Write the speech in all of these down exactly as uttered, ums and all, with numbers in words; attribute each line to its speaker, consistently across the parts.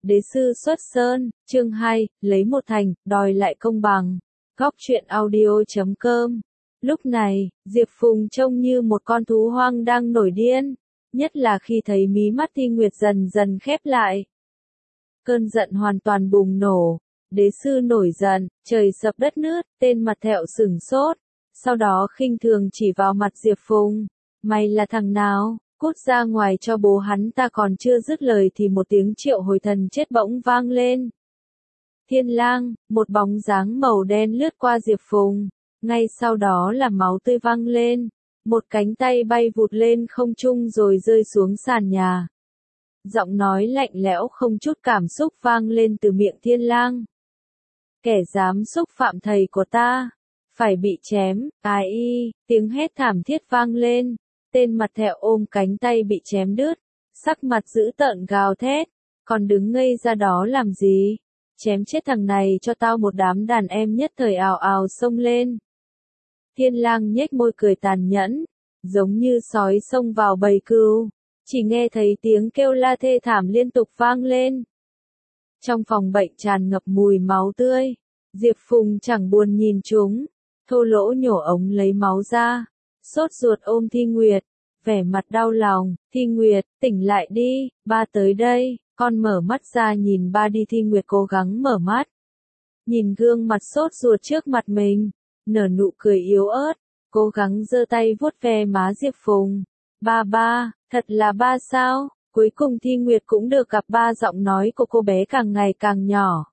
Speaker 1: Đế sư xuất sơn, chương hai, lấy một thành, đòi lại công bằng. Góc truyện audio chấm com. Lúc này, Diệp Phùng trông như một con thú hoang đang nổi điên, nhất là khi thấy mí mắt Thi Nguyệt dần dần khép lại. Cơn giận hoàn toàn bùng nổ, đế sư nổi giận, trời sập đất nứt, tên mặt thẹo sửng sốt, sau đó khinh thường chỉ vào mặt Diệp Phùng. Mày là thằng nào? Cút ra ngoài cho bố hắn ta. Còn chưa dứt lời thì một tiếng triệu hồi thần chết bỗng vang lên. Thiên lang, một bóng dáng màu đen lướt qua Diệp Phùng, ngay sau đó là máu tươi văng lên, một cánh tay bay vụt lên không trung rồi rơi xuống sàn nhà. Giọng nói lạnh lẽo không chút cảm xúc vang lên từ miệng Thiên lang. Kẻ dám xúc phạm thầy của ta, phải bị chém. Ai y, tiếng hét thảm thiết vang lên. Tên mặt thẹo ôm cánh tay bị chém đứt, sắc mặt dữ tợn gào thét, còn đứng ngây ra đó làm gì? Chém chết thằng này cho tao. Một đám đàn em nhất thời ào ào xông lên. Thiên lang nhếch môi cười tàn nhẫn, giống như sói xông vào bầy cừu, chỉ nghe thấy tiếng kêu la thê thảm liên tục vang lên. Trong phòng bệnh tràn ngập mùi máu tươi, Diệp Phùng chẳng buồn nhìn chúng, thô lỗ nhổ ống lấy máu ra. Sốt ruột ôm Thi Nguyệt, vẻ mặt đau lòng. Thi Nguyệt, tỉnh lại đi, ba tới đây. Con mở mắt ra nhìn ba đi. Thi Nguyệt cố gắng mở mắt, nhìn gương mặt sốt ruột trước mặt mình, nở nụ cười yếu ớt, cố gắng giơ tay vuốt ve má Diệp Phùng. Ba ba, thật là ba sao? Cuối cùng Thi Nguyệt cũng được gặp ba. Giọng nói của cô bé càng ngày càng nhỏ.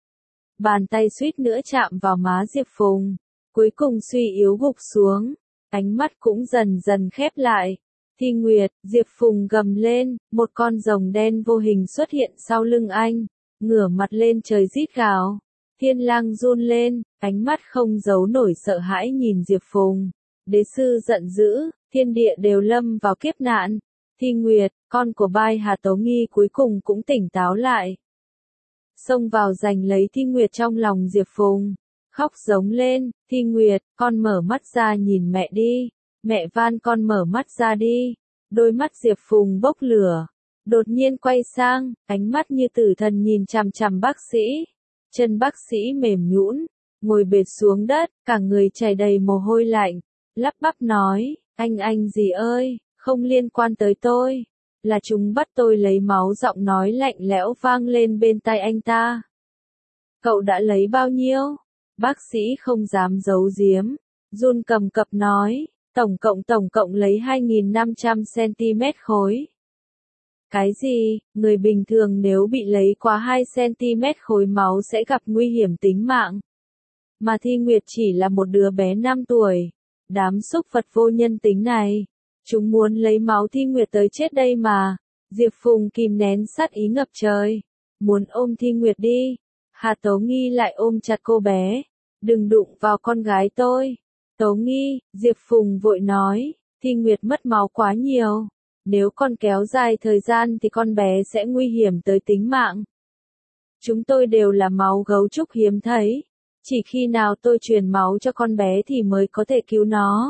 Speaker 1: Bàn tay suýt nữa chạm vào má Diệp Phùng, cuối cùng suy yếu gục xuống. Ánh mắt cũng dần dần khép lại. Thi Nguyệt, Diệp Phùng gầm lên, một con rồng đen vô hình xuất hiện sau lưng anh, ngửa mặt lên trời rít gào. Thiên lang run lên, ánh mắt không giấu nổi sợ hãi nhìn Diệp Phùng. Đế sư giận dữ, thiên địa đều lâm vào kiếp nạn. Thi Nguyệt, con của Bai Hà Tố Nghi cuối cùng cũng tỉnh táo lại, xông vào giành lấy Thi Nguyệt trong lòng Diệp Phùng. Khóc giống lên, Thi Nguyệt, con mở mắt ra nhìn mẹ đi, mẹ van con mở mắt ra đi. Đôi mắt Diệp Phùng bốc lửa, đột nhiên quay sang, ánh mắt như tử thần nhìn chằm chằm bác sĩ. Chân bác sĩ mềm nhũn, ngồi bệt xuống đất, cả người chảy đầy mồ hôi lạnh, lắp bắp nói, anh anh gì ơi, không liên quan tới tôi, là chúng bắt tôi lấy máu. Giọng nói lạnh lẽo vang lên bên tai anh ta. Cậu đã lấy bao nhiêu? Bác sĩ không dám giấu giếm, run cầm cập nói, tổng cộng tổng cộng lấy hai nghìn năm trăm xăng-ti-mét khối. Cái gì? Người bình thường nếu bị lấy quá hai xăng-ti-mét khối máu sẽ gặp nguy hiểm tính mạng. Mà Thi Nguyệt chỉ là một đứa bé năm tuổi. Đám súc vật vô nhân tính này, chúng muốn lấy máu Thi Nguyệt tới chết đây mà. Diệp Phùng kìm nén sát ý ngập trời, muốn ôm Thi Nguyệt đi. Hà Tố Nghi lại ôm chặt cô bé. Đừng đụng vào con gái tôi. Tố Nghi, Diệp Phùng vội nói, Thi Nguyệt mất máu quá nhiều. Nếu con kéo dài thời gian thì con bé sẽ nguy hiểm tới tính mạng. Chúng tôi đều là máu gấu trúc hiếm thấy. Chỉ khi nào tôi truyền máu cho con bé thì mới có thể cứu nó.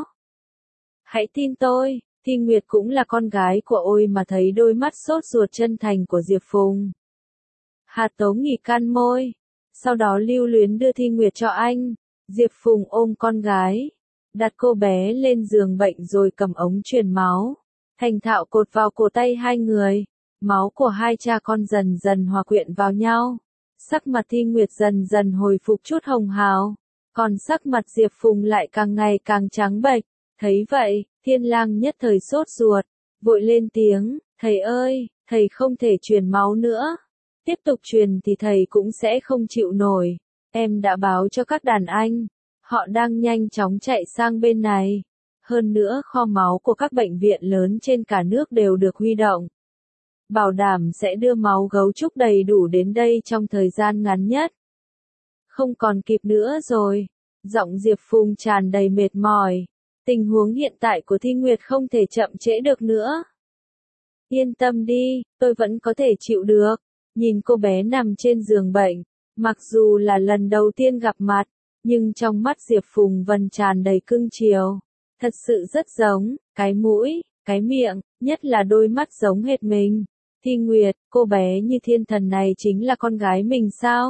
Speaker 1: Hãy tin tôi, Thi Nguyệt cũng là con gái của ôi. Mà thấy đôi mắt sốt ruột chân thành của Diệp Phùng, Hà Tố Nghi can môi, sau đó lưu luyến đưa Thi Nguyệt cho anh. Diệp Phùng ôm con gái, đặt cô bé lên giường bệnh rồi cầm ống truyền máu, thành thạo cột vào cổ tay hai người. Máu của hai cha con dần dần hòa quyện vào nhau. Sắc mặt Thi Nguyệt dần dần hồi phục chút hồng hào, còn sắc mặt Diệp Phùng lại càng ngày càng trắng bệch. Thấy vậy, Thiên lang nhất thời sốt ruột, vội lên tiếng, thầy ơi, thầy không thể truyền máu nữa. Tiếp tục truyền thì thầy cũng sẽ không chịu nổi. Em đã báo cho các đàn anh, họ đang nhanh chóng chạy sang bên này. Hơn nữa kho máu của các bệnh viện lớn trên cả nước đều được huy động, bảo đảm sẽ đưa máu gấu trúc đầy đủ đến đây trong thời gian ngắn nhất. Không còn kịp nữa rồi. Giọng Diệp Phùng tràn đầy mệt mỏi. Tình huống hiện tại của Thi Nguyệt không thể chậm trễ được nữa. Yên tâm đi, tôi vẫn có thể chịu được. Nhìn cô bé nằm trên giường bệnh, mặc dù là lần đầu tiên gặp mặt, nhưng trong mắt Diệp Phùng vẫn tràn đầy cưng chiều. Thật sự rất giống, cái mũi, cái miệng, nhất là đôi mắt giống hệt mình. Thi Nguyệt, cô bé như thiên thần này chính là con gái mình sao?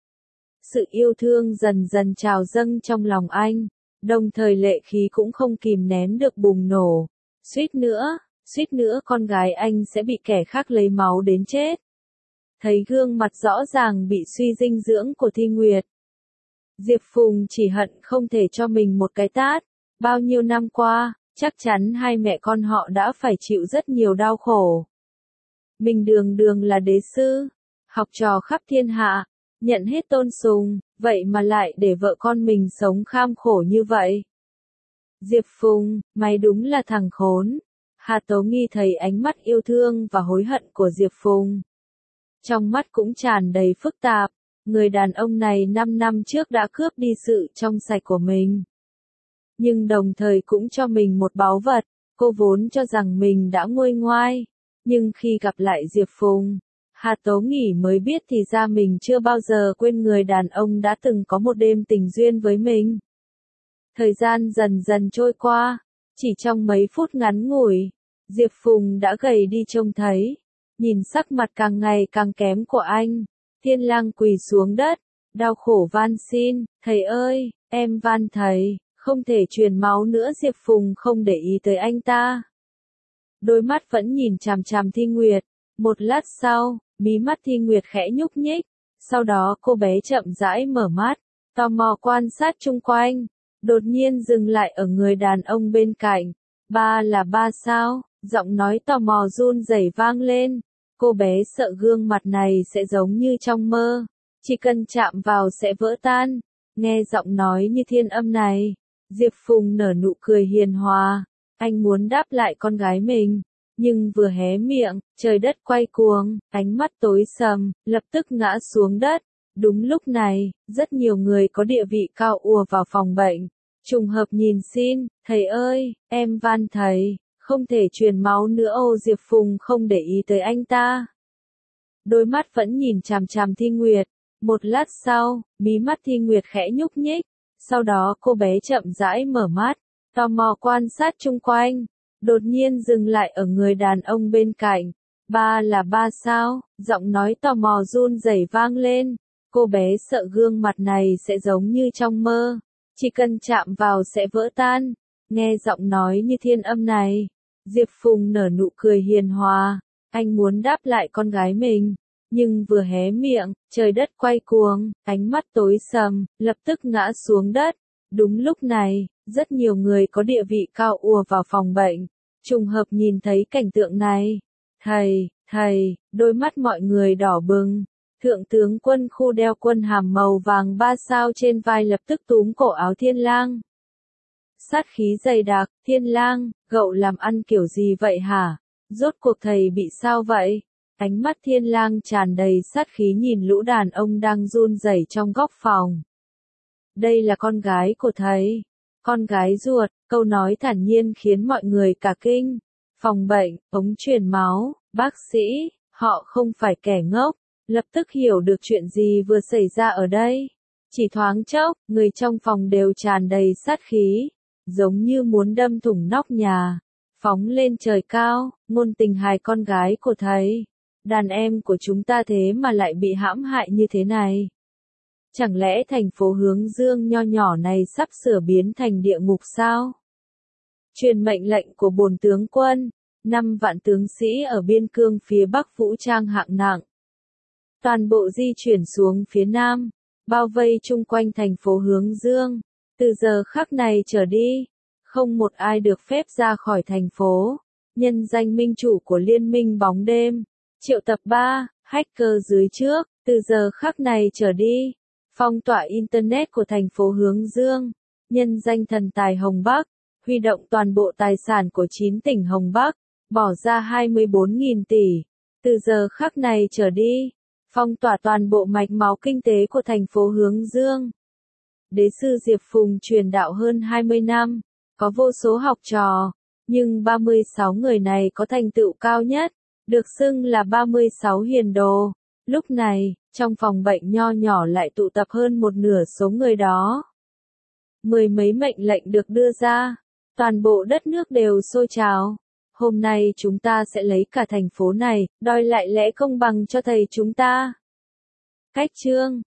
Speaker 1: Sự yêu thương dần dần trào dâng trong lòng anh, đồng thời lệ khí cũng không kìm nén được bùng nổ. Suýt nữa, suýt nữa con gái anh sẽ bị kẻ khác lấy máu đến chết. Thấy gương mặt rõ ràng bị suy dinh dưỡng của Thi Nguyệt, Diệp Phùng chỉ hận không thể cho mình một cái tát. Bao nhiêu năm qua, chắc chắn hai mẹ con họ đã phải chịu rất nhiều đau khổ. Mình đường đường là đế sư, học trò khắp thiên hạ, nhận hết tôn sùng, vậy mà lại để vợ con mình sống kham khổ như vậy. Diệp Phùng, mày đúng là thằng khốn. Hà Tố Nghi thấy ánh mắt yêu thương và hối hận của Diệp Phùng, trong mắt cũng tràn đầy phức tạp. Người đàn ông này năm năm trước đã cướp đi sự trong sạch của mình, nhưng đồng thời cũng cho mình một báu vật. Cô vốn cho rằng mình đã nguôi ngoai, nhưng khi gặp lại Diệp Phùng, Hà Tố Nghỉ mới biết thì ra mình chưa bao giờ quên người đàn ông đã từng có một đêm tình duyên với mình. Thời gian dần dần trôi qua, chỉ trong mấy phút ngắn ngủi, Diệp Phùng đã gầy đi trông thấy. Nhìn sắc mặt càng ngày càng kém của anh, Thiên Lang quỳ xuống đất, đau khổ van xin, thầy ơi, em van thầy, không thể truyền máu nữa. Diệp Phùng không để ý tới anh ta, đôi mắt vẫn nhìn chằm chằm Thi Nguyệt. Một lát sau, mí mắt Thi Nguyệt khẽ nhúc nhích, sau đó cô bé chậm rãi mở mắt, tò mò quan sát chung quanh, đột nhiên dừng lại ở người đàn ông bên cạnh. Ba là ba sao? Giọng nói tò mò run rẩy vang lên. Cô bé sợ gương mặt này sẽ giống như trong mơ, chỉ cần chạm vào sẽ vỡ tan. Nghe giọng nói như thiên âm này, Diệp Phùng nở nụ cười hiền hòa. Anh muốn đáp lại con gái mình, nhưng vừa hé miệng, trời đất quay cuồng, ánh mắt tối sầm, lập tức ngã xuống đất. Đúng lúc này, rất nhiều người có địa vị cao ùa vào phòng bệnh, trùng hợp nhìn xin, thầy ơi, em van thầy, không thể truyền máu nữa. Ô Diệp Phùng không để ý tới anh ta, đôi mắt vẫn nhìn chằm chằm Thi Nguyệt. Một lát sau, mí mắt Thi Nguyệt khẽ nhúc nhích, sau đó cô bé chậm rãi mở mắt, tò mò quan sát chung quanh, đột nhiên dừng lại ở người đàn ông bên cạnh. Ba là ba sao? Giọng nói tò mò run rẩy vang lên. Cô bé sợ gương mặt này sẽ giống như trong mơ, chỉ cần chạm vào sẽ vỡ tan. Nghe giọng nói như thiên âm này, Diệp Phùng nở nụ cười hiền hòa. Anh muốn đáp lại con gái mình, nhưng vừa hé miệng, trời đất quay cuồng, ánh mắt tối sầm, lập tức ngã xuống đất. Đúng lúc này, rất nhiều người có địa vị cao ùa vào phòng bệnh, trùng hợp nhìn thấy cảnh tượng này. Thầy, thầy, đôi mắt mọi người đỏ bừng. Thượng tướng quân khu đeo quân hàm màu vàng ba sao trên vai lập tức túm cổ áo Thiên Lang. Sát khí dày đặc. Thiên Lang, cậu làm ăn kiểu gì vậy hả? Rốt cuộc thầy bị sao vậy? Ánh mắt Thiên Lang tràn đầy sát khí nhìn lũ đàn ông đang run rẩy trong góc phòng. Đây là con gái của thầy. Con gái ruột. Câu nói thản nhiên khiến mọi người cả kinh. Phòng bệnh, ống truyền máu, bác sĩ, họ không phải kẻ ngốc, lập tức hiểu được chuyện gì vừa xảy ra ở đây. Chỉ thoáng chốc, người trong phòng đều tràn đầy sát khí, giống như muốn đâm thủng nóc nhà, phóng lên trời cao. Ngôn Tình Hài, con gái của thầy, đàn em của chúng ta thế mà lại bị hãm hại như thế này. Chẳng lẽ thành phố Hướng Dương nho nhỏ này sắp sửa biến thành địa ngục sao? Truyền mệnh lệnh của bổn tướng quân, năm vạn tướng sĩ ở biên cương phía Bắc vũ trang hạng nặng, toàn bộ di chuyển xuống phía Nam, bao vây chung quanh thành phố Hướng Dương. Từ giờ khắc này trở đi, không một ai được phép ra khỏi thành phố. Nhân danh minh chủ của Liên minh bóng đêm, triệu tập ba hacker dưới trước. Từ giờ khắc này trở đi, phong tỏa Internet của thành phố Hướng Dương. Nhân danh thần tài Hồng Bắc, huy động toàn bộ tài sản của chín tỉnh Hồng Bắc, bỏ ra hai mươi bốn nghìn tỷ. Từ giờ khắc này trở đi, phong tỏa toàn bộ mạch máu kinh tế của thành phố Hướng Dương. Đế sư Diệp Phùng truyền đạo hơn hai mươi năm, có vô số học trò, nhưng ba mươi sáu người này có thành tựu cao nhất, được xưng là ba mươi sáu hiền đồ. Lúc này, trong phòng bệnh nho nhỏ lại tụ tập hơn một nửa số người đó. Mười mấy mệnh lệnh được đưa ra, toàn bộ đất nước đều sôi trào. hôm nay chúng ta sẽ lấy cả thành phố này, đòi lại lẽ công bằng cho thầy chúng ta. Cách chương